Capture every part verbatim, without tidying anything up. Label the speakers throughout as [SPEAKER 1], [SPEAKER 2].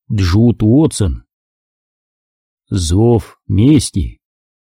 [SPEAKER 1] Джуд Уотсон. Зов мести.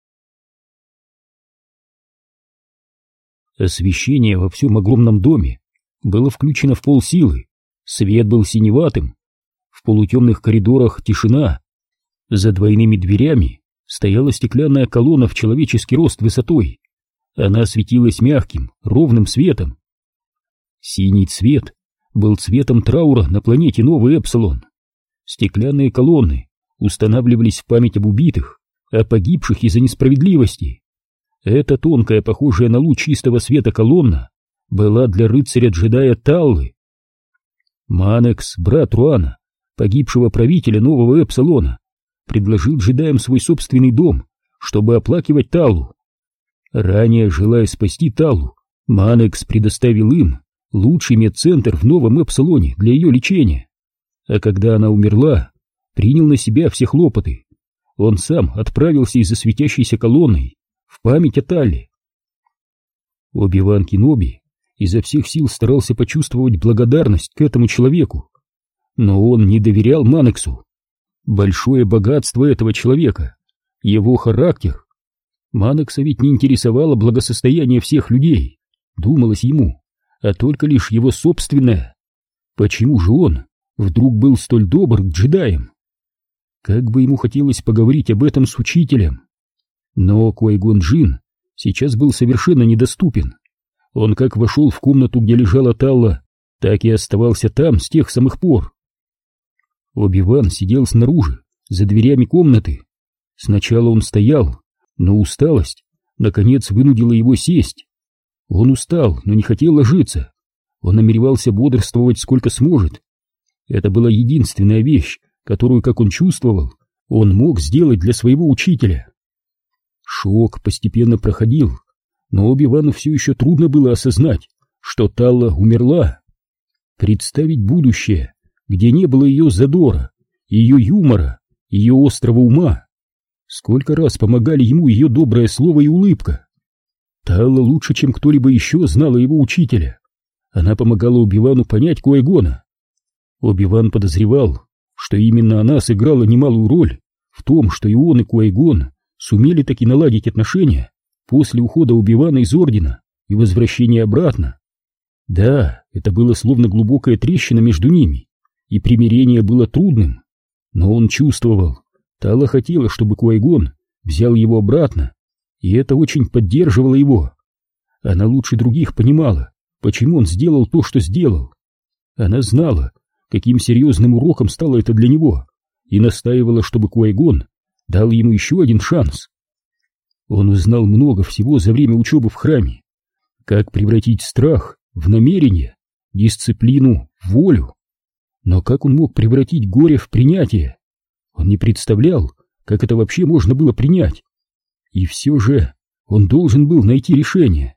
[SPEAKER 1] Освещение во всем огромном доме было включено в полсилы, свет был синеватым, в полутемных коридорах тишина, за двойными дверями стояла стеклянная колонна в человеческий рост высотой, она светилась мягким, ровным светом. Синий цвет был цветом траура на планете Новый Эпсилон. Стеклянные колонны устанавливались в память об убитых, о погибших из-за несправедливости. Эта тонкая, похожая на луч чистого света колонна была для рыцаря-джедая Таллы. Манекс, брат Руана, погибшего правителя Нового Эпсилона, предложил джедаям свой собственный дом, чтобы оплакивать Таллу. Ранее, желая спасти Таллу, Манекс предоставил им лучший медцентр в Новом Эпсилоне для ее лечения. А когда она умерла, принял на себя все хлопоты. Он сам отправился из-за светящейся колонной в память о Талле. Оби-Ван Кеноби изо всех сил старался почувствовать благодарность к этому человеку, но он не доверял Манексу. Большое богатство этого человека, его характер. Манекса ведь не интересовало благосостояние всех людей, думалось ему, а только лишь его собственное. Почему же он вдруг был столь добр к джедаям? Как бы ему хотелось поговорить об этом с учителем. Но Квай-Гон Джинн сейчас был совершенно недоступен. Он как вошел в комнату, где лежала Талла, так и оставался там с тех самых пор. Оби-Ван сидел снаружи, за дверями комнаты. Сначала он стоял, но усталость наконец вынудила его сесть. Он устал, но не хотел ложиться. Он намеревался бодрствовать сколько сможет. Это была единственная вещь, которую, как он чувствовал, он мог сделать для своего учителя. Шок постепенно проходил, но Оби-Вану все еще трудно было осознать, что Талла умерла. Представить будущее, где не было ее задора, ее юмора, ее острого ума. Сколько раз помогали ему ее доброе слово и улыбка. Талла лучше, чем кто-либо еще, знала его учителя. Она помогала Оби-Вану понять Квай-Гона. Оби-Ван подозревал, что именно она сыграла немалую роль в том, что и он, и Квай-Гон сумели таки наладить отношения после ухода Оби-Вана из Ордена и возвращения обратно. Да, это было словно глубокая трещина между ними, и примирение было трудным, но он чувствовал, Талла хотела, чтобы Квай-Гон взял его обратно, и это очень поддерживало его. Она лучше других понимала, почему он сделал то, что сделал. Она знала, каким серьезным уроком стало это для него, и настаивала, чтобы Квай-Гон дал ему еще один шанс. Он узнал много всего за время учебы в храме, как превратить страх в намерение, дисциплину в волю. Но как он мог превратить горе в принятие? Он не представлял, как это вообще можно было принять. И все же он должен был найти решение.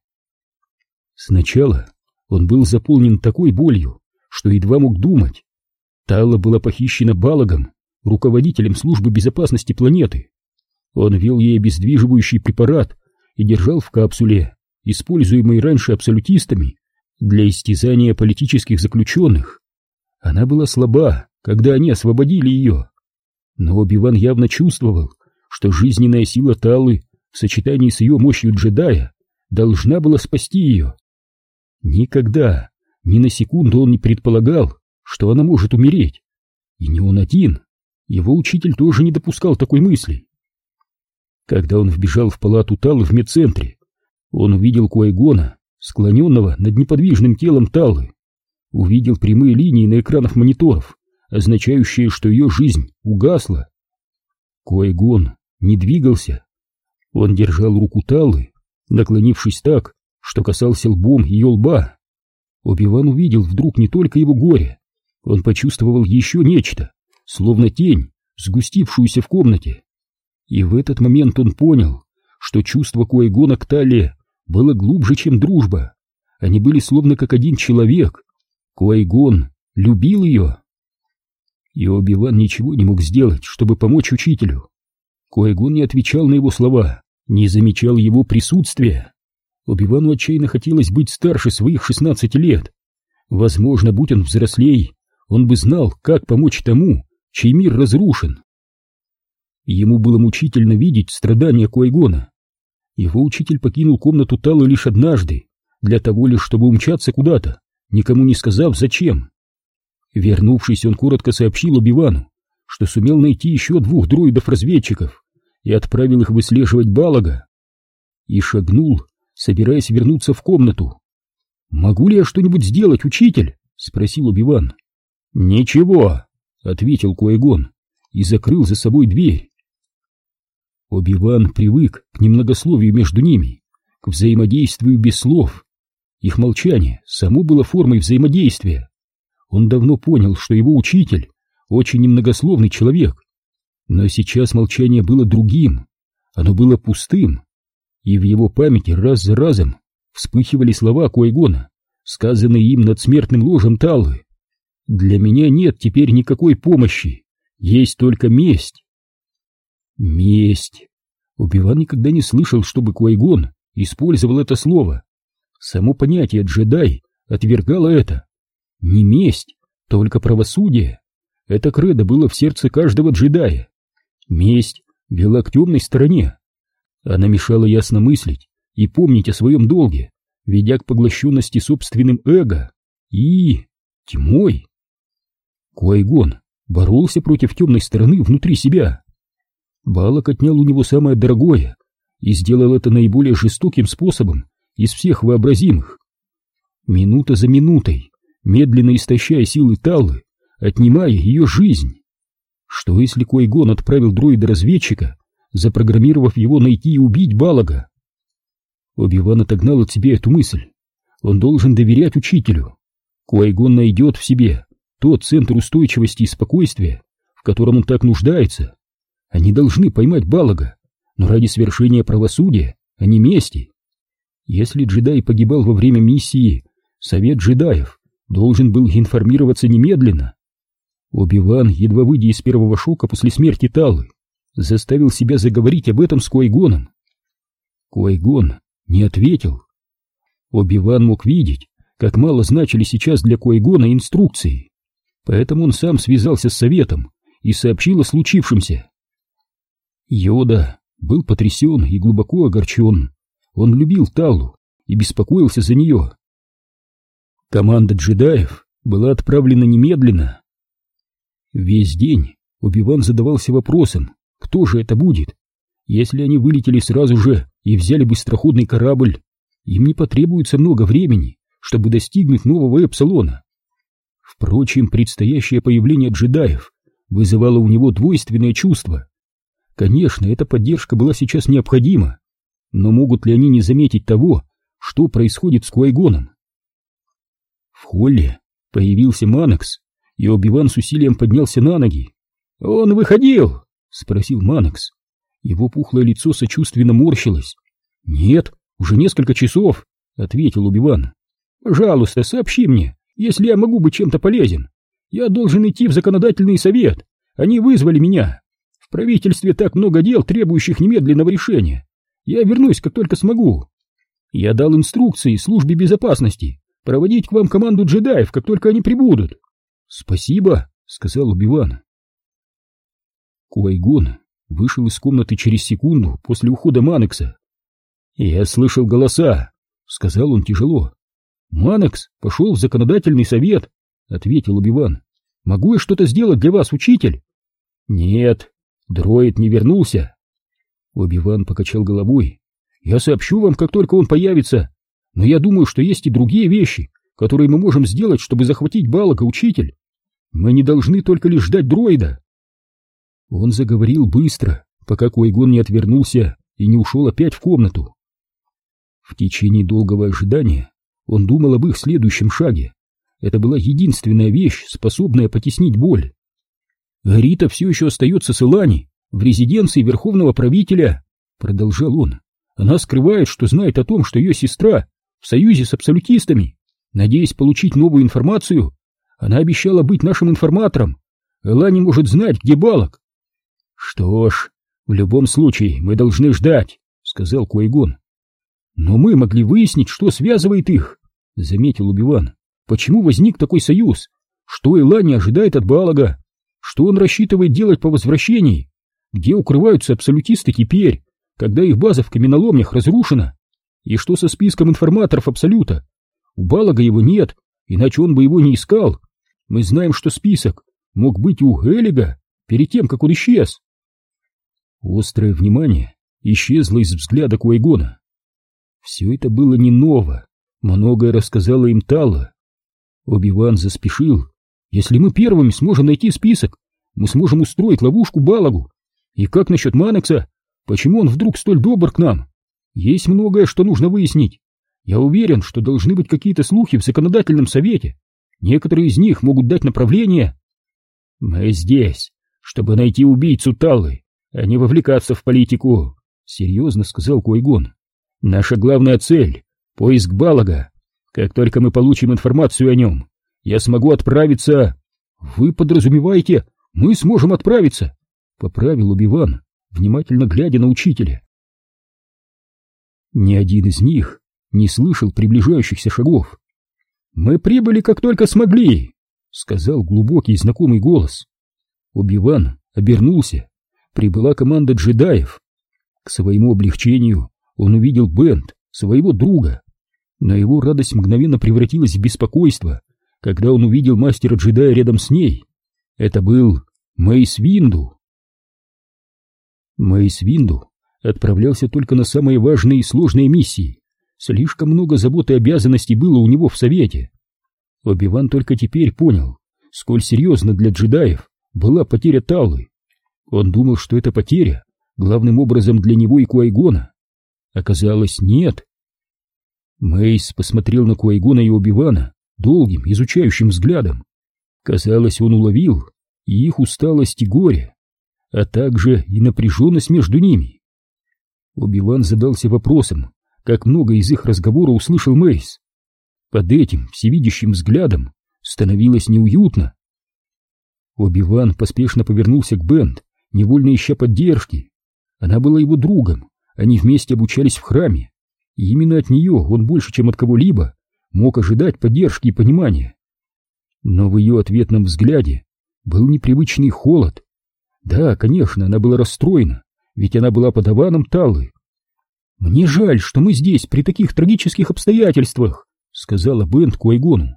[SPEAKER 1] Сначала он был заполнен такой болью, что едва мог думать. Талла была похищена Балагом, руководителем службы безопасности планеты. Он ввел ей обездвиживающий препарат и держал в капсуле, используемой раньше абсолютистами для истязания политических заключенных. Она была слаба, когда они освободили ее. Но Оби-Ван явно чувствовал, что жизненная сила Таллы в сочетании с ее мощью джедая должна была спасти ее. Никогда, ни на секунду он не предполагал, что она может умереть. И не он один, его учитель тоже не допускал такой мысли. Когда он вбежал в палату Таллы в медцентре, он увидел Квай-Гона, склоненного над неподвижным телом Таллы. Увидел прямые линии на экранах мониторов, означающие, что ее жизнь угасла. Квай-Гон не двигался. Он держал руку Таллы, наклонившись так, что касался лбом ее лба. Оби-Ван увидел вдруг не только его горе, он почувствовал еще нечто, словно тень, сгустившуюся в комнате. И в этот момент он понял, что чувство Квай-Гона к Талле было глубже, чем дружба. Они были словно как один человек. Квай-Гон любил ее. И Оби-Ван ничего не мог сделать, чтобы помочь учителю. Квай-Гон не отвечал на его слова, не замечал его присутствия. Оби-Вану отчаянно хотелось быть старше своих шестнадцати лет. Возможно, будь он взрослей, он бы знал, как помочь тому, чей мир разрушен. Ему было мучительно видеть страдания Куайгона. Его учитель покинул комнату Таллы лишь однажды, для того лишь, чтобы умчаться куда-то, никому не сказав зачем. Вернувшись, он коротко сообщил Оби-Вану, что сумел найти еще двух дроидов-разведчиков и отправил их выслеживать Балага. И шагнул, собираясь вернуться в комнату. «Могу ли я что-нибудь сделать, учитель?» — спросил Оби-Ван. «Ничего», — ответил Куайгон и закрыл за собой дверь. Оби-Ван привык к немногословию между ними, к взаимодействию без слов. Их молчание само было формой взаимодействия. Он давно понял, что его учитель очень немногословный человек. Но сейчас молчание было другим, оно было пустым, и в его памяти раз за разом вспыхивали слова Куайгона, сказанные им над смертным ложем Таллы. «Для меня нет теперь никакой помощи, есть только месть». Месть. Оби-Ван никогда не слышал, чтобы Куайгон использовал это слово. Само понятие «джедай» отвергало это. Не месть, только правосудие. Это кредо было в сердце каждого джедая. Месть вела к темной стороне. Она мешала ясно мыслить и помнить о своем долге, ведя к поглощенности собственным эго и тьмой. Куайгон боролся против темной стороны внутри себя. Балаг отнял у него самое дорогое и сделал это наиболее жестоким способом из всех вообразимых. Минута за минутой, медленно истощая силы Таллы, отнимая ее жизнь. Что если Куайгон отправил дроида-разведчика, запрограммировав его найти и убить Балага? Оби-Ван отогнал от себя эту мысль. Он должен доверять учителю. Куайгон найдет в себе тот центр устойчивости и спокойствия, в котором он так нуждается. Они должны поймать Балага, но ради свершения правосудия, а не мести. Если джедай погибал во время миссии, совет джедаев должен был информироваться немедленно. Оби-Ван, едва выйдя из первого шока после смерти Таллы, заставил себя заговорить об этом с Куайгоном. Куайгон не ответил. Оби-Ван мог видеть, как мало значили сейчас для Куайгона инструкции, поэтому он сам связался с советом и сообщил о случившемся. Йода был потрясен и глубоко огорчен. Он любил Таллу и беспокоился за нее. Команда джедаев была отправлена немедленно. Весь день Оби-Ван задавался вопросом, кто же это будет. Если они вылетели сразу же и взяли быстроходный корабль, им не потребуется много времени, чтобы достигнуть нового Эпсилона. Впрочем, предстоящее появление джедаев вызывало у него двойственное чувство. Конечно, эта поддержка была сейчас необходима, но могут ли они не заметить того, что происходит с Куайгоном? В холле появился Манекс, и Оби-Ван с усилием поднялся на ноги. «Он выходил?» — спросил Манекс. Его пухлое лицо сочувственно морщилось. «Нет, уже несколько часов», — ответил Оби-Ван. «Пожалуйста, сообщи мне, если я могу быть чем-то полезен. Я должен идти в законодательный совет. Они вызвали меня. В правительстве так много дел, требующих немедленного решения. Я вернусь, как только смогу. Я дал инструкции службе безопасности проводить к вам команду джедаев, как только они прибудут». «Спасибо», — сказал Оби-Ван. Куайгон вышел из комнаты через секунду после ухода Манекса. «Я слышал голоса», — сказал он тяжело. «Манекс пошел в законодательный совет», — ответил Оби-Ван. «Могу я что-то сделать для вас, учитель?» «Нет, дроид не вернулся». Оби-Ван покачал головой. «Я сообщу вам, как только он появится, но я думаю, что есть и другие вещи, которые мы можем сделать, чтобы захватить Балага, учитель. Мы не должны только лишь ждать дроида». Он заговорил быстро, пока Куайгон не отвернулся и не ушел опять в комнату. В течение долгого ожидания он думал об их следующем шаге. Это была единственная вещь, способная потеснить боль. «Рита все еще остается с Элани, в резиденции верховного правителя», — продолжал он. «Она скрывает, что знает о том, что ее сестра в союзе с абсолютистами. Надеясь получить новую информацию, она обещала быть нашим информатором. Элани может знать, где Балаг». «Что ж, в любом случае мы должны ждать», — сказал Куайгон. «Но мы могли выяснить, что связывает их», — заметил Оби-Ван. «Почему возник такой союз? Что Элани ожидает от Балага? Что он рассчитывает делать по возвращении? Где укрываются абсолютисты теперь, когда их база в каменоломнях разрушена? И что со списком информаторов Абсолюта? У Балага его нет, иначе он бы его не искал. Мы знаем, что список мог быть у Элига перед тем, как он исчез. Острое внимание исчезло из взгляда Куайгона. Все это было не ново, многое рассказала им Талла. Оби-Ван заспешил. Если мы первыми сможем найти список, мы сможем устроить ловушку Балагу. И как насчет Манекса? Почему он вдруг столь добр к нам? Есть многое, что нужно выяснить. Я уверен, что должны быть какие-то слухи в законодательном совете. Некоторые из них могут дать направление. Мы здесь, чтобы найти убийцу Таллы, а не вовлекаться в политику, серьезно сказал Куайгон. Наша главная цель — поиск Балага. Как только мы получим информацию о нем, я смогу отправиться... Вы подразумеваете, мы сможем отправиться? Поправил Оби-Ван, внимательно глядя на учителя. Ни один из них не слышал приближающихся шагов. «Мы прибыли, как только смогли», — сказал глубокий знакомый голос. Оби-Ван обернулся. Прибыла команда джедаев. К своему облегчению он увидел Бент, своего друга. Но его радость мгновенно превратилась в беспокойство, когда он увидел мастера-джедая рядом с ней. Это был Мейс Винду. Мейс Винду отправлялся только на самые важные и сложные миссии. Слишком много забот и обязанностей было у него в совете. Оби-Ван только теперь понял, сколь серьезно для джедаев была потеря Таллы. Он думал, что эта потеря главным образом для него и Куайгона. Оказалось, нет. Мейс посмотрел на Куайгона и Оби-Вана долгим, изучающим взглядом. Казалось, он уловил и их усталость и горе, а также и напряженность между ними. Оби-Ван задался вопросом, как много из их разговора услышал Мейс. Под этим всевидящим взглядом становилось неуютно. Оби-Ван поспешно повернулся к Бент, невольно ища поддержки. Она была его другом, они вместе обучались в храме, и именно от нее он больше, чем от кого-либо, мог ожидать поддержки и понимания. Но в ее ответном взгляде был непривычный холод. Да, конечно, она была расстроена, ведь она была подаваном Таллы. «Мне жаль, что мы здесь при таких трагических обстоятельствах», — сказала Бент Куайгону.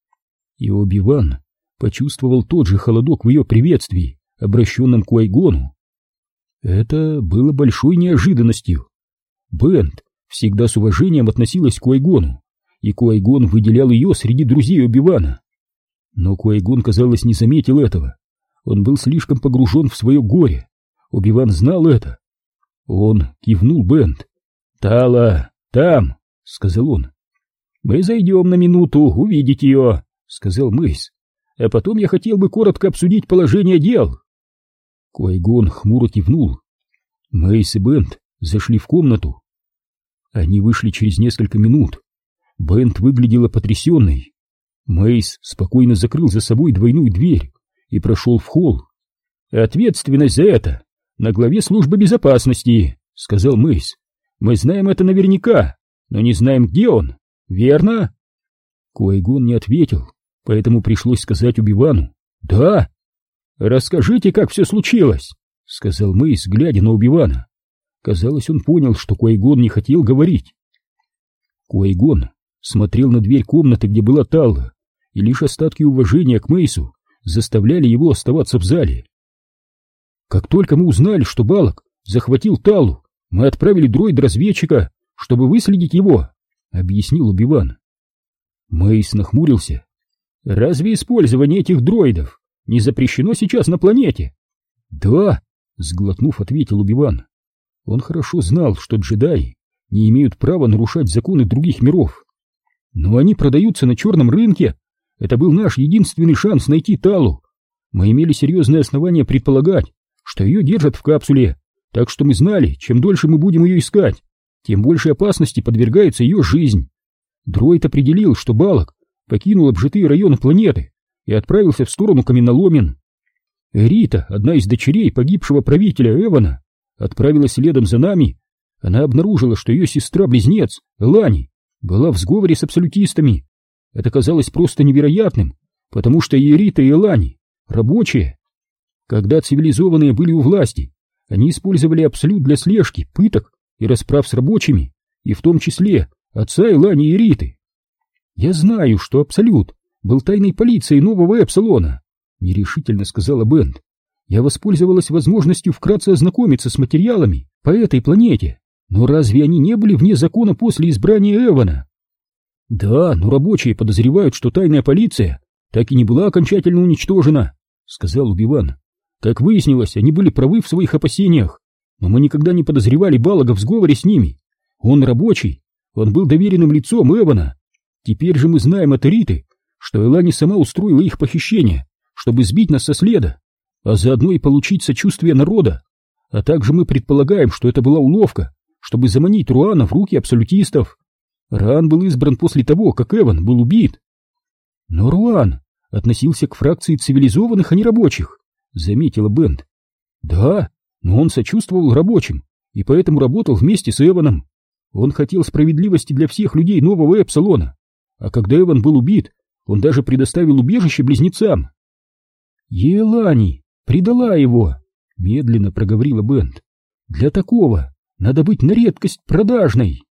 [SPEAKER 1] И Оби-Ван почувствовал тот же холодок в ее приветствии, обращенном к Куайгону. Это было большой неожиданностью. Бент всегда с уважением относилась к Куайгону, и Куайгон выделял ее среди друзей Оби-Вана. Но Куайгон, казалось, не заметил этого. Он был слишком погружен в свое горе. Оби-Ван знал это. Он кивнул Бент. «Талла, там», — сказал он. «Мы зайдем на минуту увидеть ее», — сказал Мейс. «А потом я хотел бы коротко обсудить положение дел». Куайгон хмуро кивнул. Мейс и Бент зашли в комнату. Они вышли через несколько минут. Бент выглядела потрясенной. Мейс спокойно закрыл за собой двойную дверь и прошел в холл. «Ответственность за это на главе службы безопасности», — сказал Мейс. «Мы знаем это наверняка, но не знаем, где он. Верно?» Куайгон не ответил, поэтому пришлось сказать Оби-Вану: «Да». «Расскажите, как все случилось», — сказал Мейс, глядя на Оби-Вана. Казалось, он понял, что Куайгон не хотел говорить. Куайгон смотрел на дверь комнаты, где была Талла, и лишь остатки уважения к Мейсу заставляли его оставаться в зале. «Как только мы узнали, что Балаг захватил Таллу, мы отправили дроид-разведчика, чтобы выследить его», — объяснил Оби-Ван. Мейс нахмурился. «Разве использование этих дроидов не запрещено сейчас на планете?» «Да», — сглотнув, ответил Оби-Ван. Он хорошо знал, что джедаи не имеют права нарушать законы других миров. «Но они продаются на черном рынке. Это был наш единственный шанс найти Таллу. Мы имели серьезные основания предполагать, что ее держат в капсуле, так что мы знали, чем дольше мы будем ее искать, тем больше опасности подвергается ее жизнь. Дроид определил, что Балаг покинул обжитые районы планеты и отправился в сторону каменоломен. Эрита, одна из дочерей погибшего правителя Эвана, отправилась следом за нами. Она обнаружила, что ее сестра-близнец, Элани, была в сговоре с абсолютистами. Это казалось просто невероятным, потому что и Эрита, и Элани рабочие. Когда цивилизованные были у власти, они использовали абсолют для слежки, пыток и расправ с рабочими, и в том числе отца Элани и Риты. Я знаю, что абсолют был тайной полицией нового Эпсилона, нерешительно сказала Бент. Я воспользовалась возможностью вкратце ознакомиться с материалами по этой планете, но разве они не были вне закона после избрания Эвана? Да, но рабочие подозревают, что тайная полиция так и не была окончательно уничтожена, сказал Оби-Ван. Как выяснилось, они были правы в своих опасениях, но мы никогда не подозревали Балага в сговоре с ними. Он рабочий, он был доверенным лицом Эвана. Теперь же мы знаем от Риты, что Элани сама устроила их похищение, чтобы сбить нас со следа, а заодно и получить сочувствие народа. А также мы предполагаем, что это была уловка, чтобы заманить Руана в руки абсолютистов. Раан был избран после того, как Эван был убит. Но Руан относился к фракции цивилизованных, а не рабочих, заметила Бент. Да, но он сочувствовал рабочим и поэтому работал вместе с Эваном. Он хотел справедливости для всех людей нового Эпсилона, а когда Эван был убит, он даже предоставил убежище близнецам. Елани предала его, медленно проговорила Бент. Для такого надо быть на редкость продажной.